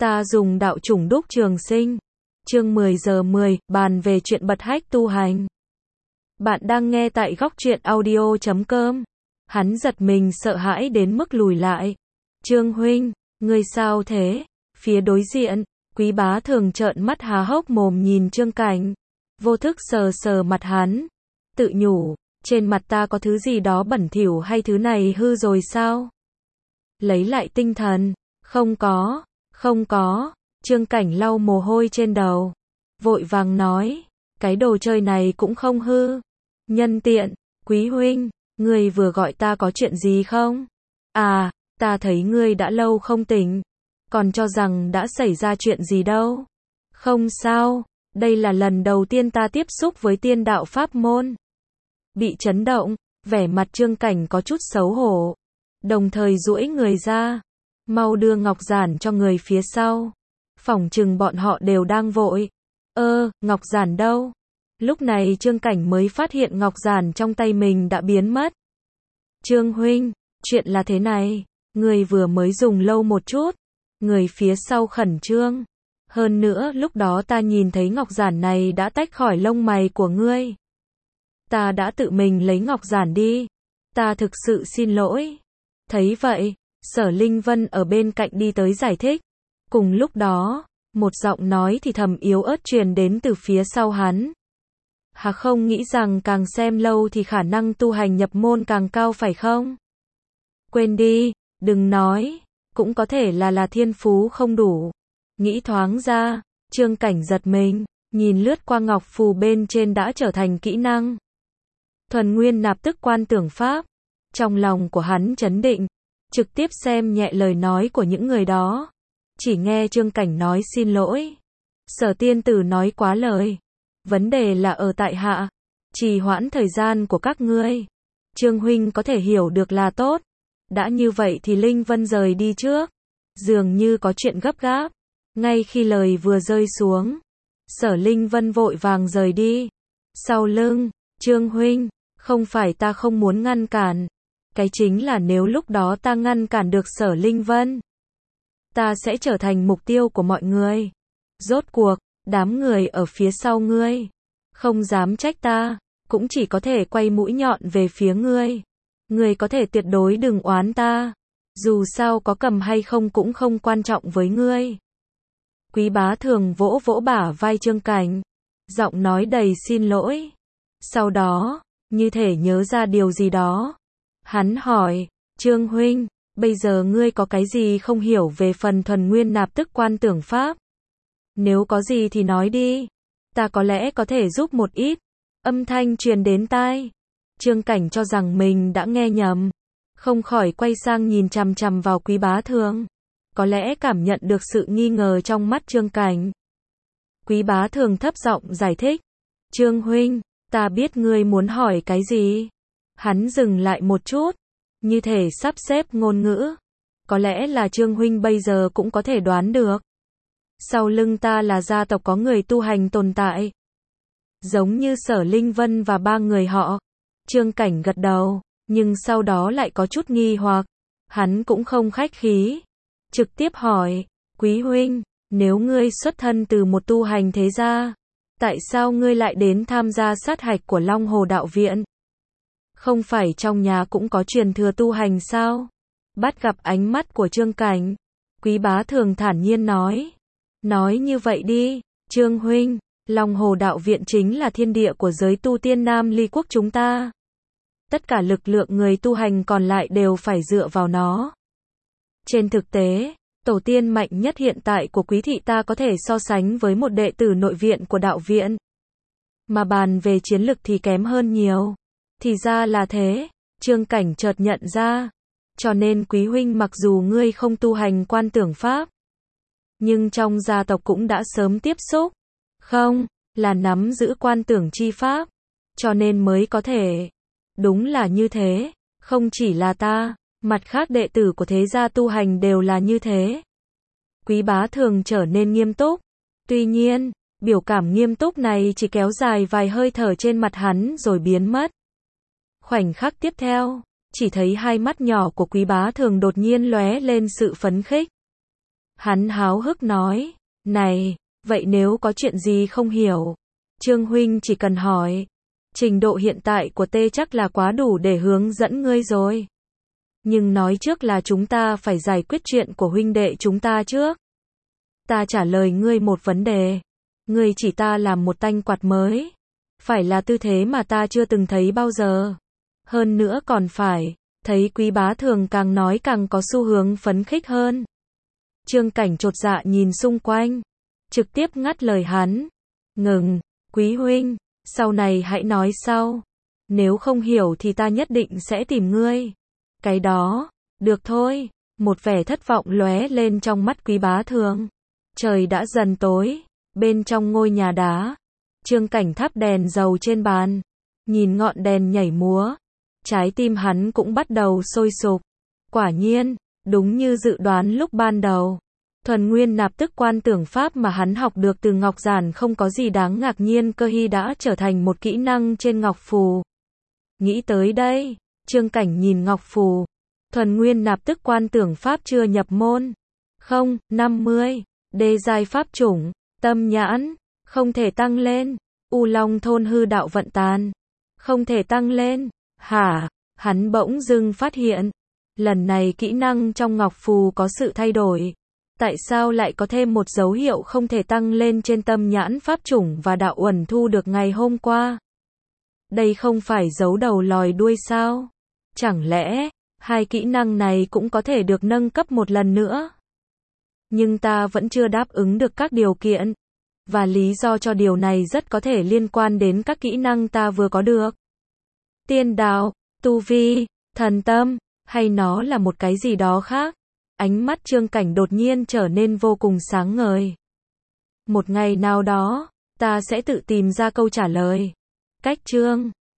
Ta dùng đạo chủng đúc trường sinh. Chương 10 giờ 10, bàn về chuyện bật hách tu hành. Bạn đang nghe tại góc truyện audio.com. Hắn giật mình sợ hãi đến mức lùi lại. Trương huynh, ngươi sao thế? Phía đối diện, Quý Bá Thường trợn mắt há hốc mồm nhìn Trương Cảnh. Vô thức sờ sờ mặt hắn. Tự nhủ, trên mặt ta có thứ gì đó bẩn thỉu hay thứ này hư rồi sao? Lấy lại tinh thần, không có. Trương Cảnh lau mồ hôi trên đầu. Vội vàng nói, cái đồ chơi này cũng không hư. Nhân tiện, Quý huynh, ngươi vừa gọi ta có chuyện gì không? À, ta thấy ngươi đã lâu không tỉnh. Còn cho rằng đã xảy ra chuyện gì đâu. Không sao, đây là lần đầu tiên ta tiếp xúc với tiên đạo pháp môn. Bị chấn động, vẻ mặt Trương Cảnh có chút xấu hổ. Đồng thời duỗi người ra. Mau đưa ngọc giản cho người phía sau. Phỏng chừng bọn họ đều đang vội. Ngọc giản đâu? Lúc này Trương Cảnh mới phát hiện ngọc giản trong tay mình đã biến mất. Trương huynh, chuyện là thế này. Người vừa mới dùng lâu một chút. Người phía sau khẩn trương. Hơn nữa lúc đó ta nhìn thấy ngọc giản này đã tách khỏi lông mày của ngươi. Ta đã tự mình lấy ngọc giản đi. Ta thực sự xin lỗi. Thấy vậy, Sở Linh Vân ở bên cạnh đi tới giải thích. Cùng lúc đó, một giọng nói thì thầm yếu ớt truyền đến từ phía sau hắn. Hà không nghĩ rằng càng xem lâu thì khả năng tu hành nhập môn càng cao phải không? Quên đi, đừng nói, cũng có thể là thiên phú không đủ. Nghĩ thoáng ra, Trương Cảnh giật mình, nhìn lướt qua ngọc phù bên trên đã trở thành kỹ năng. Thuần nguyên nạp tức quan tưởng pháp. Trong lòng của hắn chấn định, trực tiếp xem nhẹ lời nói của những người đó. Chỉ nghe Trương Cảnh nói xin lỗi. Sở tiên tử nói quá lời. Vấn đề là ở tại hạ. Trì hoãn thời gian của các ngươi. Trương huynh có thể hiểu được là tốt. Đã như vậy thì Linh Vân rời đi trước. Dường như có chuyện gấp gáp. Ngay khi lời vừa rơi xuống, Sở Linh Vân vội vàng rời đi. Sau lưng, Trương huynh, không phải ta không muốn ngăn cản. Cái chính là nếu lúc đó ta ngăn cản được Sở Linh Vân, ta sẽ trở thành mục tiêu của mọi người. Rốt cuộc, đám người ở phía sau ngươi không dám trách ta, cũng chỉ có thể quay mũi nhọn về phía ngươi. Ngươi có thể tuyệt đối đừng oán ta. Dù sao có cầm hay không cũng không quan trọng với ngươi. Quý Bá Thường vỗ vỗ bả vai Trương Cảnh, giọng nói đầy xin lỗi. Sau đó, như thể nhớ ra điều gì đó, hắn hỏi, Trương huynh, bây giờ ngươi có cái gì không hiểu về phần thuần nguyên nạp tức quan tưởng pháp? Nếu có gì thì nói đi, ta có lẽ có thể giúp một ít. Âm thanh truyền đến tai. Trương Cảnh cho rằng mình đã nghe nhầm, không khỏi quay sang nhìn chằm chằm vào Quý Bá Thường. Có lẽ cảm nhận được sự nghi ngờ trong mắt Trương Cảnh. Quý Bá Thường thấp giọng giải thích, Trương huynh, ta biết ngươi muốn hỏi cái gì. Hắn dừng lại một chút, như thể sắp xếp ngôn ngữ. Có lẽ là Trương huynh bây giờ cũng có thể đoán được. Sau lưng ta là gia tộc có người tu hành tồn tại. Giống như Sở Linh Vân và ba người họ. Trương Cảnh gật đầu, nhưng sau đó lại có chút nghi hoặc. Hắn cũng không khách khí. Trực tiếp hỏi, Quý huynh, nếu ngươi xuất thân từ một tu hành thế gia, tại sao ngươi lại đến tham gia sát hạch của Long Hồ Đạo Viện? Không phải trong nhà cũng có truyền thừa tu hành sao? Bắt gặp ánh mắt của Trương Cảnh, Quý Bá Thường thản nhiên nói. Nói như vậy đi, Trương huynh, Long Hồ Đạo Viện chính là thiên địa của giới tu tiên Nam Ly Quốc chúng ta. Tất cả lực lượng người tu hành còn lại đều phải dựa vào nó. Trên thực tế, tổ tiên mạnh nhất hiện tại của Quý thị ta có thể so sánh với một đệ tử nội viện của đạo viện. Mà bàn về chiến lực thì kém hơn nhiều. Thì ra là thế, Trương Cảnh chợt nhận ra. Cho nên Quý huynh mặc dù ngươi không tu hành quan tưởng pháp, nhưng trong gia tộc cũng đã sớm tiếp xúc. Không, là nắm giữ quan tưởng chi pháp. Cho nên mới có thể. Đúng là như thế, không chỉ là ta, mặt khác đệ tử của thế gia tu hành đều là như thế. Quý Bá Thường trở nên nghiêm túc. Tuy nhiên, biểu cảm nghiêm túc này chỉ kéo dài vài hơi thở trên mặt hắn rồi biến mất. Khoảnh khắc tiếp theo, chỉ thấy hai mắt nhỏ của Quý Bá Thường đột nhiên lóe lên sự phấn khích. Hắn háo hức nói, này, vậy nếu có chuyện gì không hiểu, Trương huynh chỉ cần hỏi. Trình độ hiện tại của T chắc là quá đủ để hướng dẫn ngươi rồi. Nhưng nói trước là chúng ta phải giải quyết chuyện của huynh đệ chúng ta trước. Ta trả lời ngươi một vấn đề. Ngươi chỉ ta làm một tanh quạt mới. Phải là tư thế mà ta chưa từng thấy bao giờ. Hơn nữa còn phải, thấy Quý Bá Thường càng nói càng có xu hướng phấn khích hơn. Trương Cảnh chột dạ nhìn xung quanh. Trực tiếp ngắt lời hắn. Ngừng, Quý huynh, sau này hãy nói sau. Nếu không hiểu thì ta nhất định sẽ tìm ngươi. Cái đó, được thôi. Một vẻ thất vọng lóe lên trong mắt Quý Bá Thường. Trời đã dần tối. Bên trong ngôi nhà đá, Trương Cảnh thắp đèn dầu trên bàn. Nhìn ngọn đèn nhảy múa. Trái tim hắn cũng bắt đầu sôi sục. Quả nhiên, đúng như dự đoán lúc ban đầu. Thuần nguyên nạp tức quan tưởng pháp mà hắn học được từ Ngọc Giản không có gì đáng ngạc nhiên, cơ hy đã trở thành một kỹ năng trên Ngọc Phù. Nghĩ tới đây, Trương Cảnh nhìn Ngọc Phù. Thuần nguyên nạp tức quan tưởng pháp chưa nhập môn. 50. Đê giai pháp chủng, tâm nhãn, không thể tăng lên. U Long thôn hư đạo vận tàn, không thể tăng lên. Hả? Hắn bỗng dưng phát hiện. Lần này kỹ năng trong Ngọc Phù có sự thay đổi. Tại sao lại có thêm một dấu hiệu không thể tăng lên trên tâm nhãn pháp chủng và đạo uẩn thu được ngày hôm qua? Đây không phải giấu đầu lòi đuôi sao? Chẳng lẽ, hai kỹ năng này cũng có thể được nâng cấp một lần nữa? Nhưng ta vẫn chưa đáp ứng được các điều kiện. Và lý do cho điều này rất có thể liên quan đến các kỹ năng ta vừa có được. Tiên đạo, tu vi, thần tâm, hay nó là một cái gì đó khác? Ánh mắt Trương Cảnh đột nhiên trở nên vô cùng sáng ngời. Một ngày nào đó, ta sẽ tự tìm ra câu trả lời. Cách chương